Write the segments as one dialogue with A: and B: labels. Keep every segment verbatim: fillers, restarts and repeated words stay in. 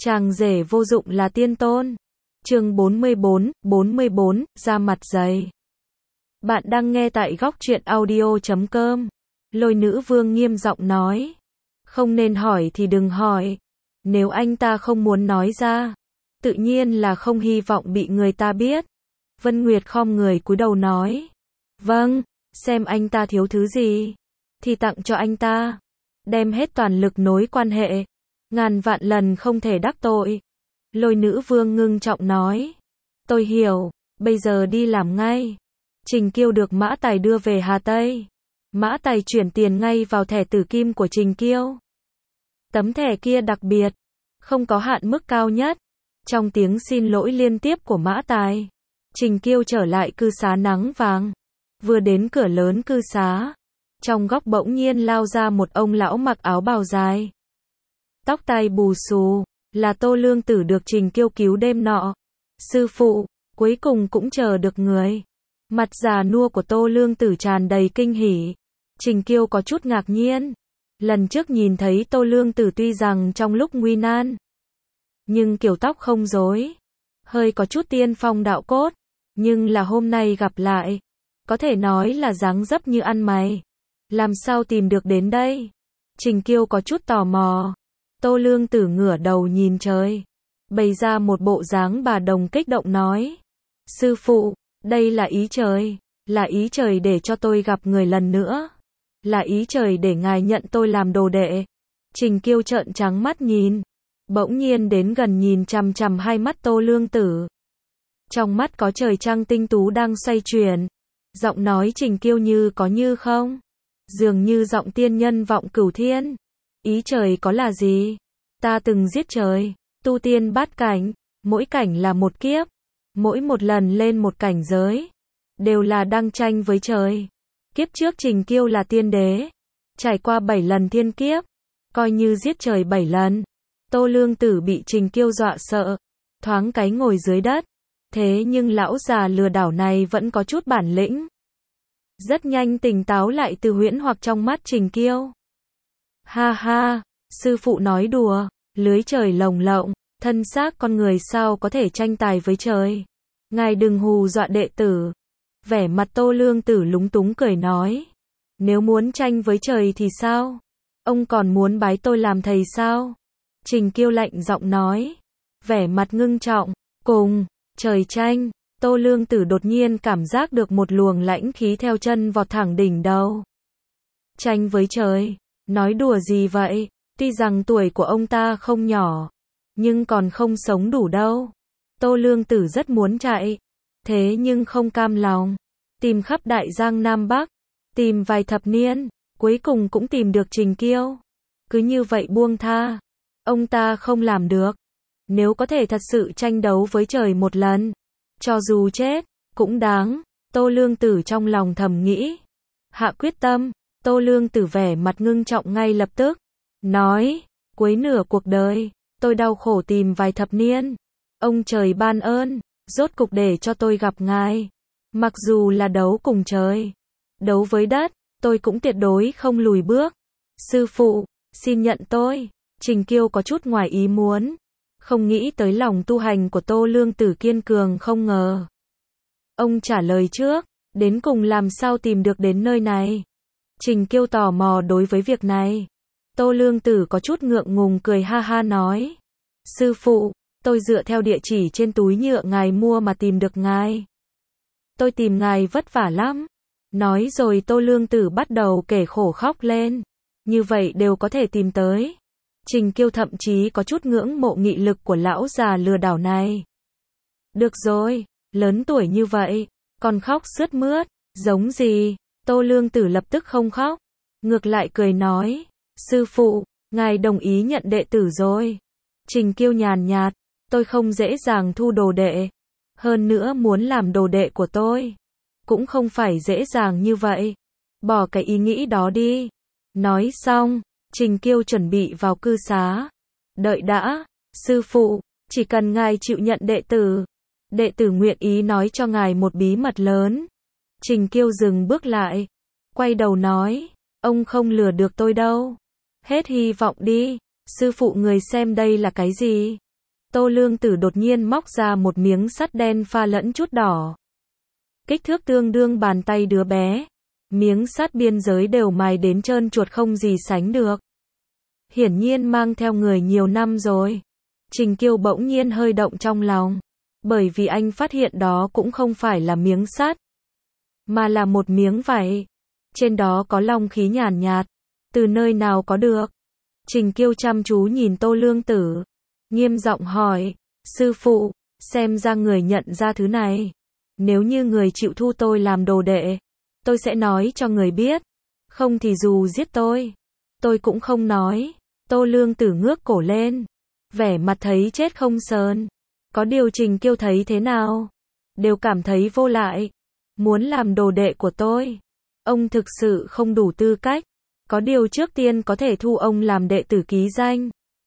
A: Chàng rể vô dụng là tiên tôn. Chương bốn mươi bốn, bốn mươi bốn, da mặt dày. Bạn đang nghe tại góc truyện audio chấm com. Lôi Nữ Vương nghiêm giọng nói. Không nên hỏi thì đừng hỏi. Nếu anh ta không muốn nói ra, tự nhiên là không hy vọng bị người ta biết. Vân Nguyệt khom người cúi đầu nói. Vâng, xem anh ta thiếu thứ gì, thì tặng cho anh ta. Đem hết toàn lực nối quan hệ. Ngàn vạn lần không thể đắc tội. Lôi Nữ Vương ngưng trọng nói. Tôi hiểu, bây giờ đi làm ngay. Trình Kiêu được Mã Tài đưa về Hà Tây. Mã Tài chuyển tiền ngay vào thẻ tử kim của Trình Kiêu. Tấm thẻ kia đặc biệt, không có hạn mức cao nhất. Trong tiếng xin lỗi liên tiếp của Mã Tài, Trình Kiêu trở lại cư xá nắng vàng. Vừa đến cửa lớn cư xá, trong góc bỗng nhiên lao ra một ông lão mặc áo bào dài, tóc tai bù xù, là Tô Lương Tử được Trình Kiêu cứu đêm nọ. Sư phụ, cuối cùng cũng chờ được người. Mặt già nua của Tô Lương Tử tràn đầy kinh hỉ. Trình Kiêu có chút ngạc nhiên. Lần trước nhìn thấy Tô Lương Tử tuy rằng trong lúc nguy nan, nhưng kiểu tóc không rối, hơi có chút tiên phong đạo cốt. Nhưng là hôm nay gặp lại, có thể nói là dáng dấp như ăn mày. Làm sao tìm được đến đây? Trình Kiêu có chút tò mò. Tô Lương Tử ngửa đầu nhìn trời, bày ra một bộ dáng bà đồng kích động nói. Sư phụ, đây là ý trời, là ý trời để cho tôi gặp người lần nữa. Là ý trời để ngài nhận tôi làm đồ đệ. Trình Kiêu trợn trắng mắt nhìn, bỗng nhiên đến gần nhìn chằm chằm hai mắt Tô Lương Tử. Trong mắt có trời trăng tinh tú đang xoay chuyển. Giọng nói Trình Kiêu như có như không, dường như giọng tiên nhân vọng cửu thiên. Ý trời có là gì? Ta từng giết trời, tu tiên bát cảnh, mỗi cảnh là một kiếp, mỗi một lần lên một cảnh giới, đều là đang tranh với trời. Kiếp trước Trình Kiêu là tiên đế, trải qua bảy lần thiên kiếp, coi như giết trời bảy lần. Tô Lương Tử bị Trình Kiêu dọa sợ, thoáng cái ngồi dưới đất. Thế nhưng lão già lừa đảo này vẫn có chút bản lĩnh, rất nhanh tỉnh táo lại từ huyễn hoặc trong mắt Trình Kiêu. Ha ha, sư phụ nói đùa, lưới trời lồng lộng, thân xác con người sao có thể tranh tài với trời. Ngài đừng hù dọa đệ tử. Vẻ mặt Tô Lương Tử lúng túng cười nói. Nếu muốn tranh với trời thì sao? Ông còn muốn bái tôi làm thầy sao? Trình Kiêu lạnh giọng nói. Vẻ mặt ngưng trọng, cùng trời tranh. Tô Lương Tử đột nhiên cảm giác được một luồng lãnh khí theo chân vọt thẳng đỉnh đầu. Tranh với trời? Nói đùa gì vậy? Tuy rằng tuổi của ông ta không nhỏ, nhưng còn không sống đủ đâu. Tô Lương Tử rất muốn chạy, thế nhưng không cam lòng. Tìm khắp Đại Giang Nam Bắc, tìm vài thập niên, cuối cùng cũng tìm được Trình Kiêu. Cứ như vậy buông tha, ông ta không làm được. Nếu có thể thật sự tranh đấu với trời một lần, cho dù chết, cũng đáng. Tô Lương Tử trong lòng thầm nghĩ. Hạ quyết tâm. Tô Lương Tử vẻ mặt ngưng trọng ngay lập tức, nói, cuối nửa cuộc đời, tôi đau khổ tìm vài thập niên. Ông trời ban ơn, rốt cục để cho tôi gặp ngài. Mặc dù là đấu cùng trời, đấu với đất, tôi cũng tuyệt đối không lùi bước. Sư phụ, xin nhận tôi. Trình Kiêu có chút ngoài ý muốn, không nghĩ tới lòng tu hành của Tô Lương Tử kiên cường không ngờ. Ông trả lời trước, đến cùng làm sao tìm được đến nơi này? Trình Kiêu tò mò đối với việc này. Tô Lương Tử có chút ngượng ngùng cười ha ha nói. Sư phụ, tôi dựa theo địa chỉ trên túi nhựa ngài mua mà tìm được ngài. Tôi tìm ngài vất vả lắm. Nói rồi Tô Lương Tử bắt đầu kể khổ khóc lên. Như vậy đều có thể tìm tới. Trình Kiêu thậm chí có chút ngưỡng mộ nghị lực của lão già lừa đảo này. Được rồi, lớn tuổi như vậy, còn khóc sướt mướt, giống gì? Tô Lương Tử lập tức không khóc, ngược lại cười nói. Sư phụ, ngài đồng ý nhận đệ tử rồi. Trình Kiêu nhàn nhạt, tôi không dễ dàng thu đồ đệ. Hơn nữa muốn làm đồ đệ của tôi, cũng không phải dễ dàng như vậy. Bỏ cái ý nghĩ đó đi. Nói xong, Trình Kiêu chuẩn bị vào cư xá. Đợi đã, sư phụ, chỉ cần ngài chịu nhận đệ tử, đệ tử nguyện ý nói cho ngài một bí mật lớn. Trình Kiêu dừng bước lại, quay đầu nói, ông không lừa được tôi đâu. Hết hy vọng đi, sư phụ người xem đây là cái gì? Tô Lương Tử đột nhiên móc ra một miếng sắt đen pha lẫn chút đỏ. Kích thước tương đương bàn tay đứa bé. Miếng sắt biên giới đều mài đến trơn chuột không gì sánh được. Hiển nhiên mang theo người nhiều năm rồi. Trình Kiêu bỗng nhiên hơi động trong lòng. Bởi vì anh phát hiện đó cũng không phải là miếng sắt, mà là một miếng vải. Trên đó có long khí nhàn nhạt. Từ nơi nào có được? Trình Kiêu chăm chú nhìn Tô Lương Tử. Nghiêm giọng hỏi. Sư phụ, xem ra người nhận ra thứ này. Nếu như người chịu thu tôi làm đồ đệ, tôi sẽ nói cho người biết. Không thì dù giết tôi, tôi cũng không nói. Tô Lương Tử ngước cổ lên. Vẻ mặt thấy chết không sờn. Có điều Trình Kiêu thấy thế nào? Đều cảm thấy vô lại. Muốn làm đồ đệ của tôi, ông thực sự không đủ tư cách. Có điều trước tiên có thể thu ông làm đệ tử ký danh.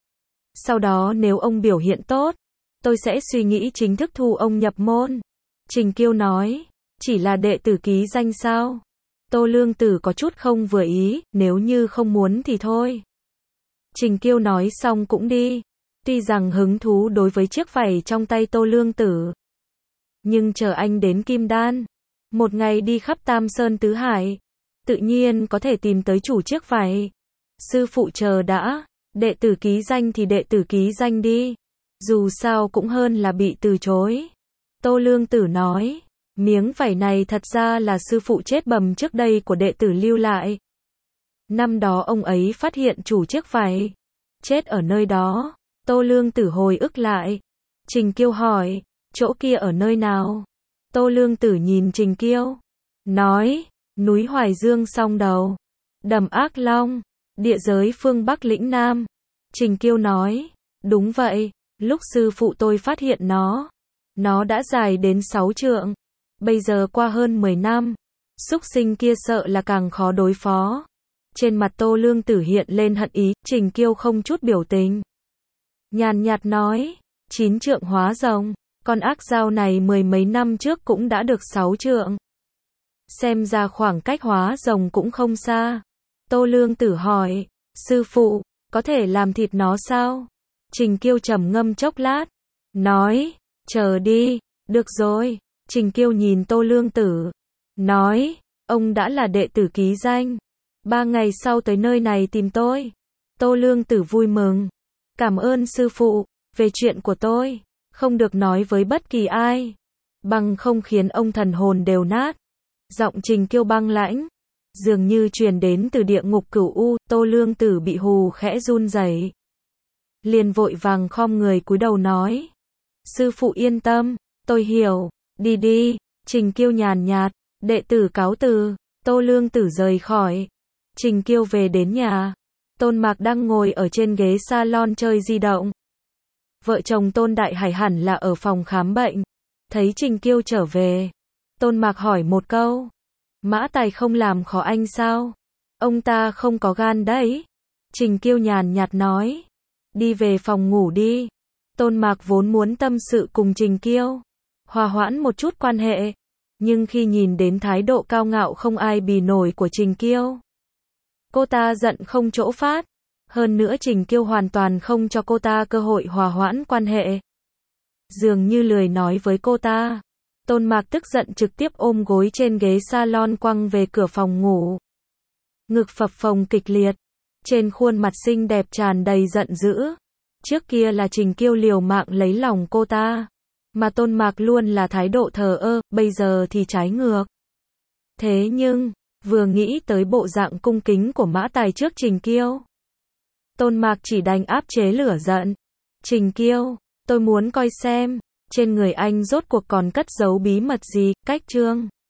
A: Sau đó nếu ông biểu hiện tốt, tôi sẽ suy nghĩ chính thức thu ông nhập môn. Trình Kiêu nói. Chỉ là đệ tử ký danh sao? Tô Lương Tử có chút không vừa ý. Nếu như không muốn thì thôi. Trình Kiêu nói xong cũng đi. Tuy rằng hứng thú đối với chiếc vảy trong tay Tô Lương Tử, nhưng chờ anh đến Kim Đan, một ngày đi khắp Tam Sơn Tứ Hải, tự nhiên có thể tìm tới chủ chiếc vảy. Sư phụ chờ đã, đệ tử ký danh thì đệ tử ký danh đi. Dù sao cũng hơn là bị từ chối. Tô Lương Tử nói, miếng vảy này thật ra là sư phụ chết bầm trước đây của đệ tử lưu lại. Năm đó ông ấy phát hiện chủ chiếc vảy chết ở nơi đó. Tô Lương Tử hồi ức lại. Trình Kiêu hỏi, chỗ kia ở nơi nào? Tô Lương Tử nhìn Trình Kiêu, nói, núi Hoài Dương Song Đầu, đầm Ác Long, địa giới phương Bắc lĩnh Nam. Trình Kiêu nói, đúng vậy, lúc sư phụ tôi phát hiện nó, nó đã dài đến sáu trượng. Bây giờ qua hơn mười năm, súc sinh kia sợ là càng khó đối phó. Trên mặt Tô Lương Tử hiện lên hận ý. Trình Kiêu không chút biểu tình, nhàn nhạt nói, chín trượng hóa rồng, con ác dao này mười mấy năm trước cũng đã được sáu trượng. Xem ra khoảng cách hóa rồng cũng không xa. Tô Lương Tử hỏi, sư phụ, có thể làm thịt nó sao? Trình Kiêu trầm ngâm chốc lát, nói, chờ đi, được rồi. Trình Kiêu nhìn Tô Lương Tử, nói, ông đã là đệ tử ký danh, ba ngày sau tới nơi này tìm tôi. Tô Lương Tử vui mừng, cảm ơn sư phụ, về chuyện của tôi, không được nói với bất kỳ ai, bằng không khiến ông thần hồn đều nát. Giọng Trình Kiêu băng lãnh, dường như truyền đến từ địa ngục cửu u. Tô Lương Tử bị hù khẽ run rẩy, liền vội vàng khom người cúi đầu nói, sư phụ yên tâm, tôi hiểu, đi đi. Trình Kiêu nhàn nhạt, đệ tử cáo từ. Tô Lương Tử rời khỏi. Trình Kiêu về đến nhà, Tôn Mạc đang ngồi ở trên ghế salon chơi di động. Vợ chồng Tôn Đại Hải hẳn là ở phòng khám bệnh. Thấy Trình Kiêu trở về, Tôn Mạc hỏi một câu, Mã Tài không làm khó anh sao? Ông ta không có gan đấy. Trình Kiêu nhàn nhạt nói, đi về phòng ngủ đi. Tôn Mạc vốn muốn tâm sự cùng Trình Kiêu, hòa hoãn một chút quan hệ, nhưng khi nhìn đến thái độ cao ngạo không ai bì nổi của Trình Kiêu, cô ta giận không chỗ phát. Hơn nữa Trình Kiêu hoàn toàn không cho cô ta cơ hội hòa hoãn quan hệ, dường như lười nói với cô ta. Tôn Mạc tức giận trực tiếp ôm gối trên ghế salon quăng về cửa phòng ngủ. Ngực phập phồng kịch liệt, trên khuôn mặt xinh đẹp tràn đầy giận dữ. Trước kia là Trình Kiêu liều mạng lấy lòng cô ta, mà Tôn Mạc luôn là thái độ thờ ơ, bây giờ thì trái ngược. Thế nhưng, vừa nghĩ tới bộ dạng cung kính của Mã Tài trước Trình Kiêu, Tôn Mạc chỉ đành áp chế lửa giận. Trình Kiêu, tôi muốn coi xem, trên người anh rốt cuộc còn cất giấu bí mật gì. Cách chương